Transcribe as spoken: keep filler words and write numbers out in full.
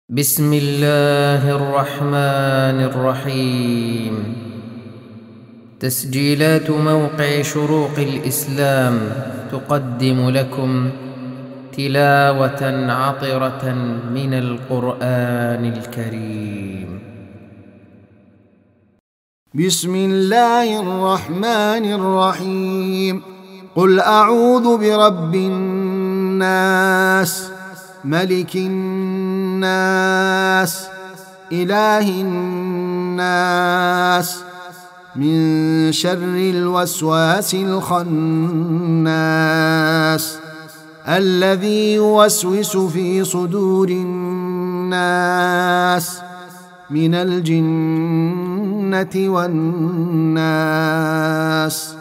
بسم الله الرحمن الرحيم. تسجيلات موقع شروق الإسلام تقدم لكم تلاوة عطرة من القرآن الكريم. بسم الله الرحمن الرحيم. قل أعوذ برب الناس، ملك الناس، إله الناس، من شر الوسواس الخناس الذي يوسوس في صدور الناس من الجنة والناس.